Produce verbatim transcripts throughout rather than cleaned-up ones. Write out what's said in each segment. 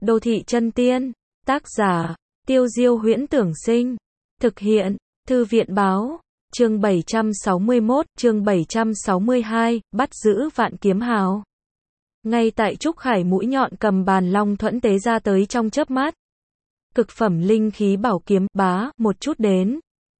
Đô thị chân tiên. Tác giả, Tiêu Diêu Huyễn Tưởng Sinh. Thực hiện, Thư viện Báo. Chương bảy trăm sáu mươi mốt, chương bảy trăm sáu mươi hai, bắt giữ Vạn Kiếm Hào. Ngay tại Trúc Khải mũi nhọn cầm bàn long thuẫn tế ra tới trong chớp mắt. Cực phẩm linh khí bảo kiếm, bá, một chút đến.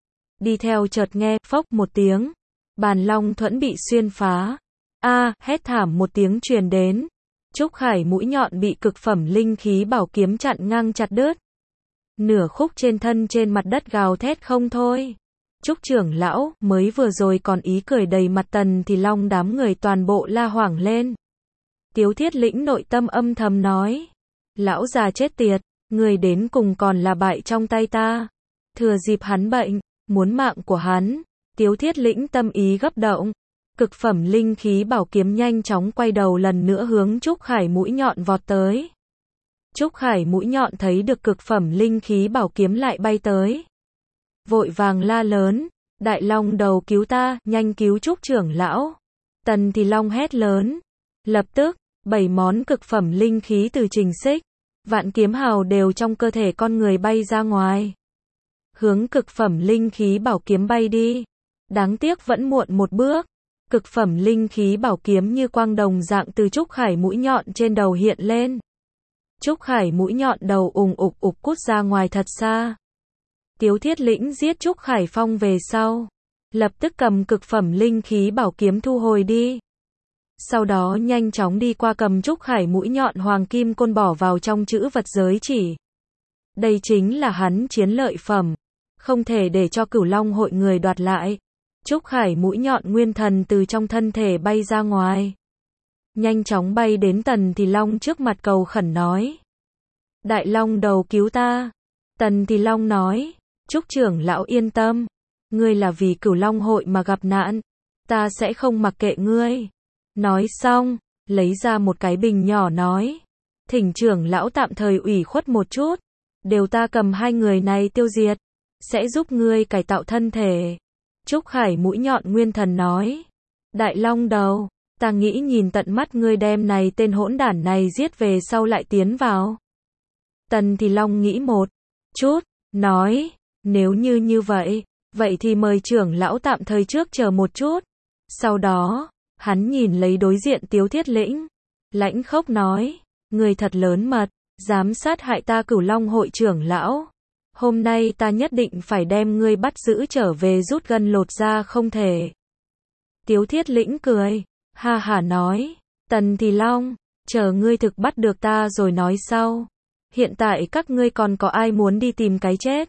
Đi theo chợt nghe, phốc một tiếng. Bàn long thuẫn bị xuyên phá. A, hét thảm một tiếng truyền đến. Trúc Khải mũi nhọn bị cực phẩm linh khí bảo kiếm chặn ngang chặt đứt. Nửa khúc trên thân trên mặt đất gào thét không thôi. Trúc trưởng lão, mới vừa rồi còn ý cười đầy mặt Tần thì Long đám người toàn bộ la hoảng lên. Tiếu Thiết Lĩnh nội tâm âm thầm nói. Lão già chết tiệt, người đến cùng còn là bại trong tay ta. Thừa dịp hắn bệnh, muốn mạng của hắn. Tiếu Thiết Lĩnh tâm ý gấp động. Cực phẩm linh khí bảo kiếm nhanh chóng quay đầu lần nữa hướng Trúc Khải mũi nhọn vọt tới. Trúc Khải mũi nhọn thấy được cực phẩm linh khí bảo kiếm lại bay tới. Vội vàng la lớn, Đại Long đầu cứu ta, nhanh cứu Trúc trưởng lão. Tần thì Long hét lớn. Lập tức, bảy món cực phẩm linh khí từ Trình Xích, Vạn Kiếm Hào đều trong cơ thể con người bay ra ngoài. Hướng cực phẩm linh khí bảo kiếm bay đi. Đáng tiếc vẫn muộn một bước. Cực phẩm linh khí bảo kiếm như quang đồng dạng từ Trúc Khải mũi nhọn trên đầu hiện lên. Trúc Khải mũi nhọn đầu ùng ục ục cút ra ngoài thật xa. Tiếu Thiết Lĩnh giết Trúc Khải Phong về sau, lập tức cầm cực phẩm linh khí bảo kiếm thu hồi đi. Sau đó nhanh chóng đi qua cầm Trúc Khải mũi nhọn hoàng kim côn bỏ vào trong chữ vật giới chỉ. Đây chính là hắn chiến lợi phẩm, không thể để cho Cửu Long hội người đoạt lại. Trúc Khải mũi nhọn nguyên thần từ trong thân thể bay ra ngoài. Nhanh chóng bay đến Tần thì Long trước mặt cầu khẩn nói. Đại Long đầu cứu ta. Tần thì Long nói. Trúc trưởng lão yên tâm. Ngươi là vì Cửu Long hội mà gặp nạn. Ta sẽ không mặc kệ ngươi. Nói xong, lấy ra một cái bình nhỏ nói. Thỉnh trưởng lão tạm thời ủy khuất một chút. Đều ta cầm hai người này tiêu diệt. Sẽ giúp ngươi cải tạo thân thể. Trúc Khải mũi nhọn nguyên thần nói. Đại Long đầu, ta nghĩ nhìn tận mắt ngươi đem này tên hỗn đản này giết về sau lại tiến vào. Tần thì Long nghĩ một chút, nói, nếu như như vậy, vậy thì mời trưởng lão tạm thời trước chờ một chút. Sau đó, hắn nhìn lấy đối diện Tiếu Thiết Lĩnh, lãnh khốc nói, người thật lớn mật, dám sát hại ta Cửu Long hội trưởng lão. Hôm nay ta nhất định phải đem ngươi bắt giữ trở về rút gân lột da không thể. Tiếu Thiết Lĩnh cười, ha hả nói, Tần thì Long, chờ ngươi thực bắt được ta rồi nói sau. Hiện tại các ngươi còn có ai muốn đi tìm cái chết?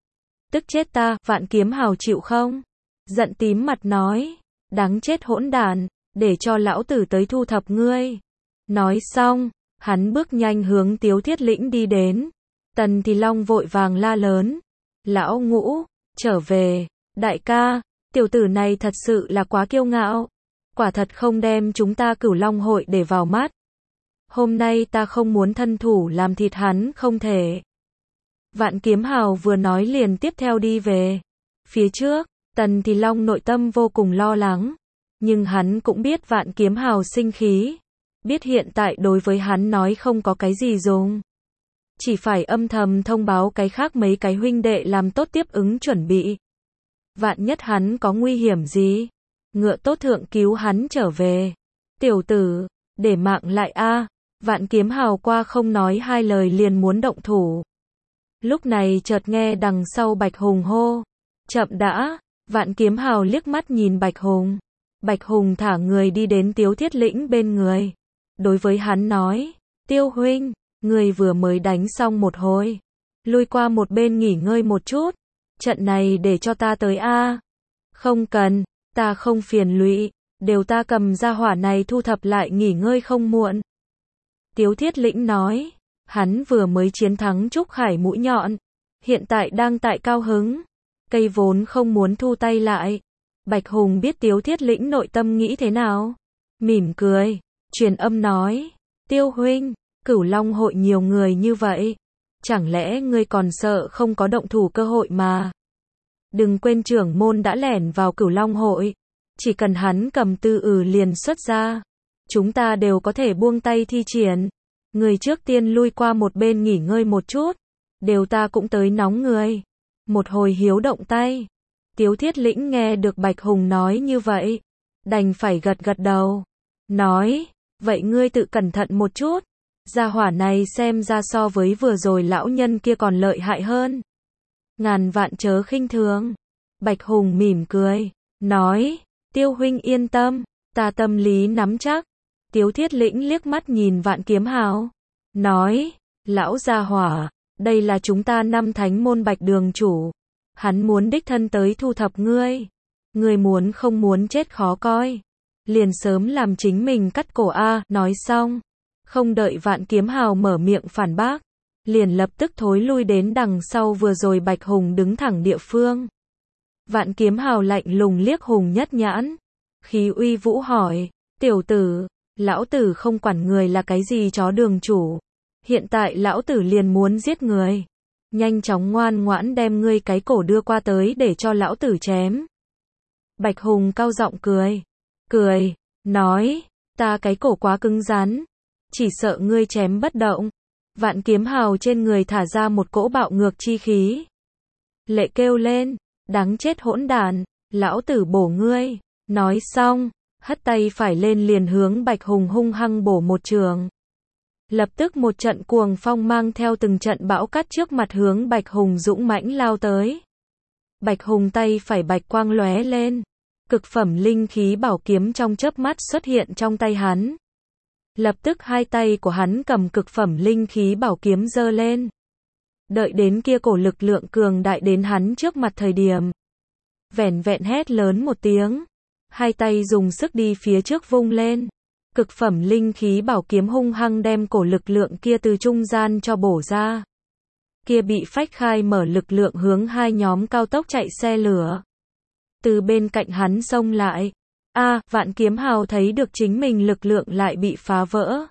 Tức chết ta, Vạn Kiếm Hào chịu không? Giận tím mặt nói, đáng chết hỗn đản, để cho lão tử tới thu thập ngươi. Nói xong, hắn bước nhanh hướng Tiếu Thiết Lĩnh đi đến. Tần thì Long vội vàng la lớn. Lão Ngũ, trở về, đại ca, tiểu tử này thật sự là quá kiêu ngạo. Quả thật không đem chúng ta Cửu Long hội để vào mắt. Hôm nay ta không muốn thân thủ làm thịt hắn không thể. Vạn Kiếm Hào vừa nói liền tiếp theo đi về. Phía trước, Tần thì Long nội tâm vô cùng lo lắng. Nhưng hắn cũng biết Vạn Kiếm Hào sinh khí. Biết hiện tại đối với hắn nói không có cái gì dùng. Chỉ phải âm thầm thông báo cái khác mấy cái huynh đệ làm tốt tiếp ứng chuẩn bị. Vạn nhất hắn có nguy hiểm gì, ngựa tốt thượng cứu hắn trở về. Tiểu tử, để mạng lại a. Vạn Kiếm Hào qua không nói hai lời liền muốn động thủ. Lúc này chợt nghe đằng sau Bạch Hùng hô. Chậm đã. Vạn Kiếm Hào liếc mắt nhìn Bạch Hùng. Bạch Hùng thả người đi đến Tiếu Thiết Lĩnh bên người. Đối với hắn nói, Tiêu huynh, người vừa mới đánh xong một hồi. Lui qua một bên nghỉ ngơi một chút. Trận này để cho ta tới a. Không cần, ta không phiền lụy. Đều ta cầm ra hỏa này thu thập lại nghỉ ngơi không muộn. Tiếu Thiết Lĩnh nói. Hắn vừa mới chiến thắng Trúc Khải mũi nhọn. Hiện tại đang tại cao hứng. Cây vốn không muốn thu tay lại. Bạch Hùng biết Tiếu Thiết Lĩnh nội tâm nghĩ thế nào. Mỉm cười. Truyền âm nói. Tiêu huynh, Cửu Long hội nhiều người như vậy. Chẳng lẽ ngươi còn sợ không có động thủ cơ hội mà. Đừng quên trưởng môn đã lẻn vào Cửu Long hội. Chỉ cần hắn cầm tư ừ liền xuất ra. Chúng ta đều có thể buông tay thi triển. Người trước tiên lui qua một bên nghỉ ngơi một chút. Đều ta cũng tới nóng người. Một hồi hiếu động tay. Tiếu Thiết Lĩnh nghe được Bạch Hùng nói như vậy. Đành phải gật gật đầu. Nói, vậy ngươi tự cẩn thận một chút. Gia hỏa này xem ra so với vừa rồi lão nhân kia còn lợi hại hơn. Ngàn vạn chớ khinh thường. Bạch Hùng mỉm cười. Nói, Tiêu huynh yên tâm. Ta tâm lý nắm chắc. Tiếu Thiết Lĩnh liếc mắt nhìn Vạn Kiếm Hào. Nói, lão gia hỏa, đây là chúng ta năm thánh môn Bạch đường chủ. Hắn muốn đích thân tới thu thập ngươi. Ngươi muốn không muốn chết khó coi. Liền sớm làm chính mình cắt cổ a. Nói xong. Không đợi Vạn Kiếm Hào mở miệng phản bác. Liền lập tức thối lui đến đằng sau vừa rồi Bạch Hùng đứng thẳng địa phương. Vạn Kiếm Hào lạnh lùng liếc Hùng Nhất Nhãn. Khí uy vũ hỏi, tiểu tử, lão tử không quản người là cái gì chó đường chủ. Hiện tại lão tử liền muốn giết người. Nhanh chóng ngoan ngoãn đem ngươi cái cổ đưa qua tới để cho lão tử chém. Bạch Hùng cao giọng cười. Cười, nói, ta cái cổ quá cứng rắn. Chỉ sợ ngươi chém bất động. Vạn Kiếm Hào trên người thả ra một cỗ bạo ngược chi khí. Lệ kêu lên, đáng chết hỗn đản, lão tử bổ ngươi. Nói xong, hất tay phải lên liền hướng Bạch Hùng hung hăng bổ một trường. Lập tức một trận cuồng phong mang theo từng trận bão cát trước mặt hướng Bạch Hùng dũng mãnh lao tới. Bạch Hùng tay phải bạch quang lóe lên. Cực phẩm linh khí bảo kiếm trong chớp mắt xuất hiện trong tay hắn. Lập tức hai tay của hắn cầm cực phẩm linh khí bảo kiếm giơ lên. Đợi đến kia cổ lực lượng cường đại đến hắn trước mặt thời điểm. Vẻn vẹn hét lớn một tiếng. Hai tay dùng sức đi phía trước vung lên. Cực phẩm linh khí bảo kiếm hung hăng đem cổ lực lượng kia từ trung gian cho bổ ra. Kia bị phách khai mở lực lượng hướng hai nhóm cao tốc chạy xe lửa. Từ bên cạnh hắn xông lại. A, à, Vạn Kiếm Hào thấy được chính mình lực lượng lại bị phá vỡ.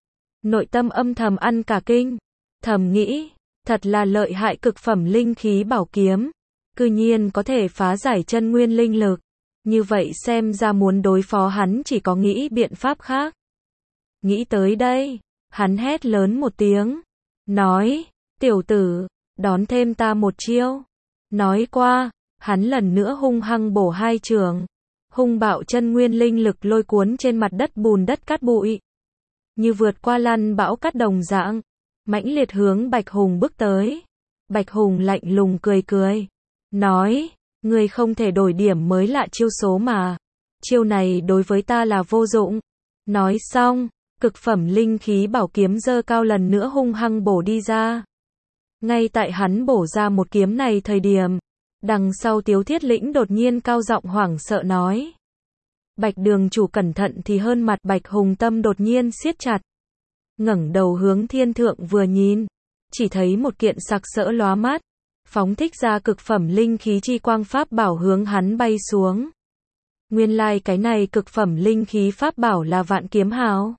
Nội tâm âm thầm ăn cả kinh. Thầm nghĩ, thật là lợi hại cực phẩm linh khí bảo kiếm. Cư nhiên có thể phá giải chân nguyên linh lực. Như vậy xem ra muốn đối phó hắn chỉ có nghĩ biện pháp khác. Nghĩ tới đây, hắn hét lớn một tiếng. Nói, tiểu tử, đón thêm ta một chiêu. Nói qua, hắn lần nữa hung hăng bổ hai trường. Hung bạo chân nguyên linh lực lôi cuốn trên mặt đất bùn đất cát bụi. Như vượt qua lăn bão cát đồng dạng. Mãnh liệt hướng Bạch Hùng bước tới. Bạch Hùng lạnh lùng cười cười. Nói, ngươi không thể đổi điểm mới lạ chiêu số mà. Chiêu này đối với ta là vô dụng. Nói xong, cực phẩm linh khí bảo kiếm giơ cao lần nữa hung hăng bổ đi ra. Ngay tại hắn bổ ra một kiếm này thời điểm. Đằng sau Tiếu Thiết Lĩnh đột nhiên cao giọng hoảng sợ nói. Bạch đường chủ cẩn thận thì hơn mặt Bạch Hùng tâm đột nhiên siết chặt. Ngẩng đầu hướng thiên thượng vừa nhìn. Chỉ thấy một kiện sặc sỡ lóa mắt. Phóng thích ra cực phẩm linh khí chi quang pháp bảo hướng hắn bay xuống. Nguyên lai like cái này cực phẩm linh khí pháp bảo là Vạn Kiếm Hào.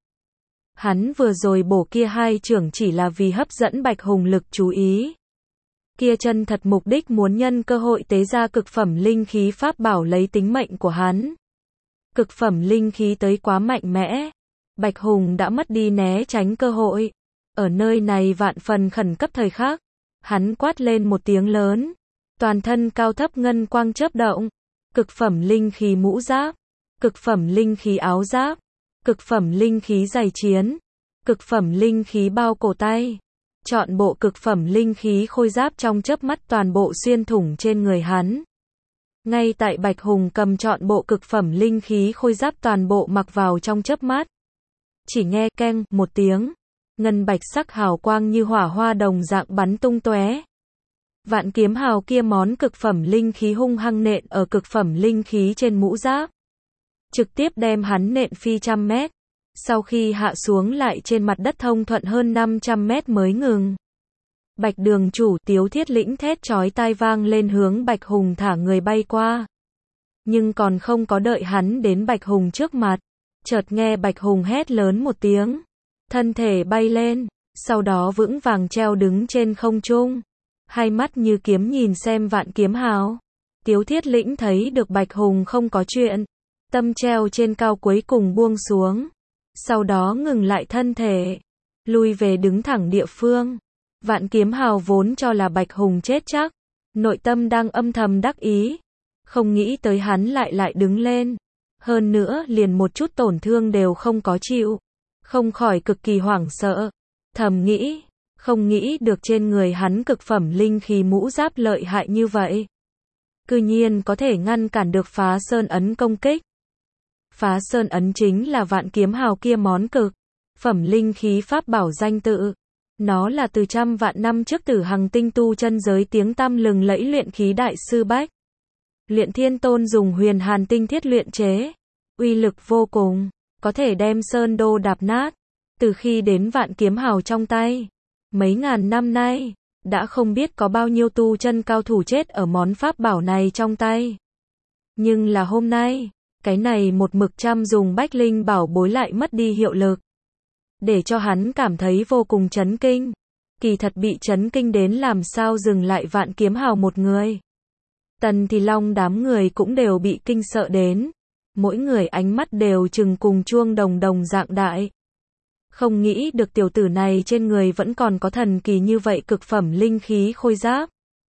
Hắn vừa rồi bổ kia hai trưởng chỉ là vì hấp dẫn Bạch Hùng lực chú ý. Kia chân thật mục đích muốn nhân cơ hội tế ra cực phẩm linh khí pháp bảo lấy tính mệnh của hắn. Cực phẩm linh khí tới quá mạnh mẽ. Bạch Hùng đã mất đi né tránh cơ hội. Ở nơi này vạn phần khẩn cấp thời khắc. Hắn quát lên một tiếng lớn. Toàn thân cao thấp ngân quang chớp động. Cực phẩm linh khí mũ giáp. Cực phẩm linh khí áo giáp. Cực phẩm linh khí giày chiến. Cực phẩm linh khí bao cổ tay. Chọn bộ cực phẩm linh khí khôi giáp trong chớp mắt toàn bộ xuyên thủng trên người hắn. Ngay tại Bạch Hùng cầm chọn bộ cực phẩm linh khí khôi giáp toàn bộ mặc vào trong chớp mắt. Chỉ nghe keng một tiếng. Ngân bạch sắc hào quang như hỏa hoa đồng dạng bắn tung tóe. Vạn Kiếm Hào kia món cực phẩm linh khí hung hăng nện ở cực phẩm linh khí trên mũ giáp. Trực tiếp đem hắn nện phi trăm mét. Sau khi hạ xuống lại trên mặt đất thông thuận hơn năm trăm mét mới ngừng. Bạch đường chủ Tiếu Thiết Lĩnh thét chói tai vang lên hướng Bạch Hùng thả người bay qua. Nhưng còn không có đợi hắn đến Bạch Hùng trước mặt. Chợt nghe Bạch Hùng hét lớn một tiếng. Thân thể bay lên, sau đó vững vàng treo đứng trên không trung. Hai mắt như kiếm nhìn xem Vạn Kiếm Hào. Tiếu Thiết Lĩnh thấy được Bạch Hùng không có chuyện. Tâm treo trên cao cuối cùng buông xuống. Sau đó ngừng lại thân thể. lui về đứng thẳng địa phương. Vạn Kiếm Hào vốn cho là Bạch Hùng chết chắc, nội tâm đang âm thầm đắc ý, không nghĩ tới hắn lại lại đứng lên, hơn nữa liền một chút tổn thương đều không có chịu, không khỏi cực kỳ hoảng sợ, thầm nghĩ, không nghĩ được trên người hắn cực phẩm linh khí mũ giáp lợi hại như vậy, cư nhiên có thể ngăn cản được Phá Sơn ấn công kích. Phá Sơn ấn chính là Vạn Kiếm Hào kia món cực phẩm linh khí pháp bảo danh tự. Nó là từ trăm vạn năm trước Tử Hằng tinh tu chân giới tiếng tăm lừng lẫy luyện khí đại sư Bách Luyện Thiên Tôn dùng huyền hàn tinh thiết luyện chế, uy lực vô cùng, có thể đem sơn đô đạp nát. Từ khi đến Vạn Kiếm Hào trong tay, mấy ngàn năm nay, đã không biết có bao nhiêu tu chân cao thủ chết ở món pháp bảo này trong tay. Nhưng là hôm nay, cái này một mực chăm dùng bách linh bảo bối lại mất đi hiệu lực, để cho hắn cảm thấy vô cùng chấn kinh. Kỳ thật bị chấn kinh đến làm sao dừng lại Vạn Kiếm Hào một người. Tần Thì Long đám người cũng đều bị kinh sợ đến, mỗi người ánh mắt đều chừng cùng chuông đồng đồng dạng đại. Không nghĩ được tiểu tử này trên người vẫn còn có thần kỳ như vậy cực phẩm linh khí khôi giáp.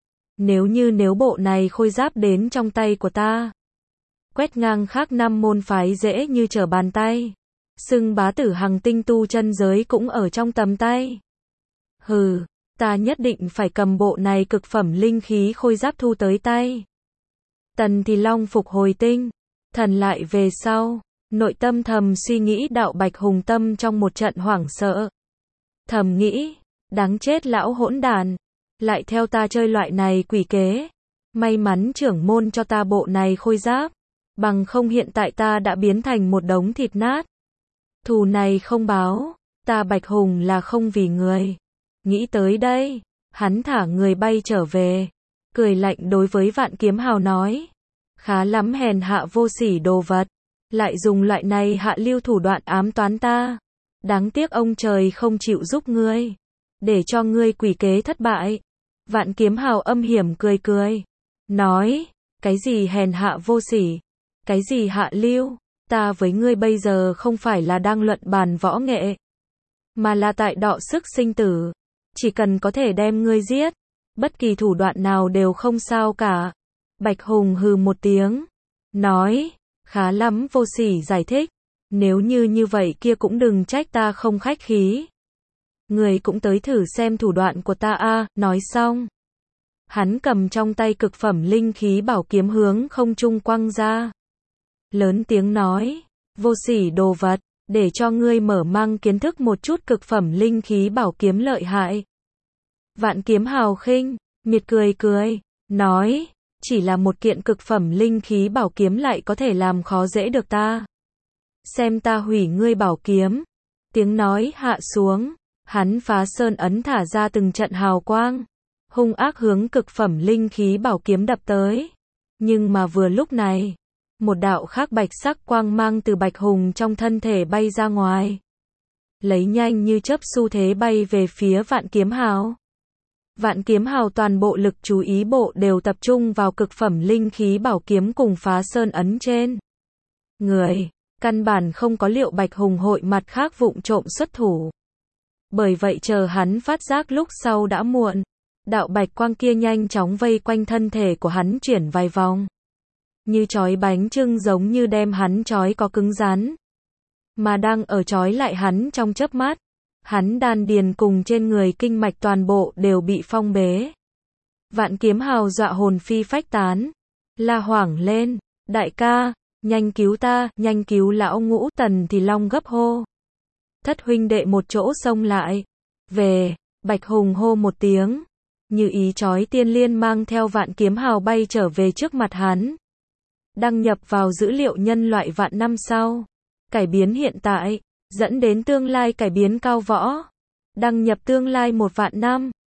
Nếu như nếu bộ này khôi giáp đến trong tay của ta, quét ngang khác năm môn phái dễ như trở bàn tay. Xưng bá Tử Hằng tinh tu chân giới cũng ở trong tầm tay. Hừ, ta nhất định phải cầm bộ này cực phẩm linh khí khôi giáp thu tới tay. Tần Thì Long phục hồi tinh thần lại về sau, nội tâm thầm suy nghĩ đạo Bạch Hùng tâm trong một trận hoảng sợ. Thầm nghĩ, đáng chết lão hỗn đàn, lại theo ta chơi loại này quỷ kế. May mắn trưởng môn cho ta bộ này khôi giáp, bằng không hiện tại ta đã biến thành một đống thịt nát. Thù này không báo, ta Bạch Hùng là không vì người. Nghĩ tới đây, hắn thả người bay trở về, cười lạnh đối với Vạn Kiếm Hào nói, khá lắm hèn hạ vô sỉ đồ vật, lại dùng loại này hạ lưu thủ đoạn ám toán ta. Đáng tiếc ông trời không chịu giúp ngươi, để cho ngươi quỷ kế thất bại. Vạn Kiếm Hào âm hiểm cười cười, nói, cái gì hèn hạ vô sỉ, cái gì hạ lưu. Ta với ngươi bây giờ không phải là đang luận bàn võ nghệ, mà là tại đọ sức sinh tử. Chỉ cần có thể đem ngươi giết, bất kỳ thủ đoạn nào đều không sao cả. Bạch Hùng hừ một tiếng, nói, khá lắm vô sỉ giải thích. Nếu như như vậy kia cũng đừng trách ta không khách khí. Ngươi cũng tới thử xem thủ đoạn của ta a. Nói xong, hắn cầm trong tay cực phẩm linh khí bảo kiếm hướng không trung quăng ra. Lớn tiếng nói, vô sỉ đồ vật, để cho ngươi mở mang kiến thức một chút cực phẩm linh khí bảo kiếm lợi hại. Vạn Kiếm Hào khinh miệt cười cười, nói, chỉ là một kiện cực phẩm linh khí bảo kiếm lại có thể làm khó dễ được ta. Xem ta hủy ngươi bảo kiếm. Tiếng nói hạ xuống, hắn Phá Sơn ấn thả ra từng trận hào quang, hung ác hướng cực phẩm linh khí bảo kiếm đập tới. Nhưng mà vừa lúc này, một đạo khác bạch sắc quang mang từ Bạch Hùng trong thân thể bay ra ngoài, lấy nhanh như chớp xu thế bay về phía Vạn Kiếm Hào. Vạn Kiếm Hào toàn bộ lực chú ý bộ đều tập trung vào cực phẩm linh khí bảo kiếm cùng Phá Sơn ấn trên người, căn bản không có liệu Bạch Hùng hội mặt khác vụng trộm xuất thủ. Bởi vậy chờ hắn phát giác lúc sau đã muộn, đạo bạch quang kia nhanh chóng vây quanh thân thể của hắn chuyển vài vòng, như trói bánh chưng, giống như đem hắn trói có cứng rắn, mà đang ở trói lại hắn trong chớp mắt. Hắn đan điền cùng trên người kinh mạch toàn bộ đều bị phong bế. Vạn Kiếm Hào dọa hồn phi phách tán, la hoảng lên, đại ca, nhanh cứu ta, nhanh cứu lão Ngũ. Tần Thì Long gấp hô. Thất huynh đệ một chỗ xông lại, về. Bạch Hùng hô một tiếng, như ý chói tiên liên mang theo Vạn Kiếm Hào bay trở về trước mặt hắn. Đăng nhập vào dữ liệu nhân loại vạn năm sau, cải biến hiện tại, dẫn đến tương lai cải biến cao võ. Đăng nhập tương lai một vạn năm.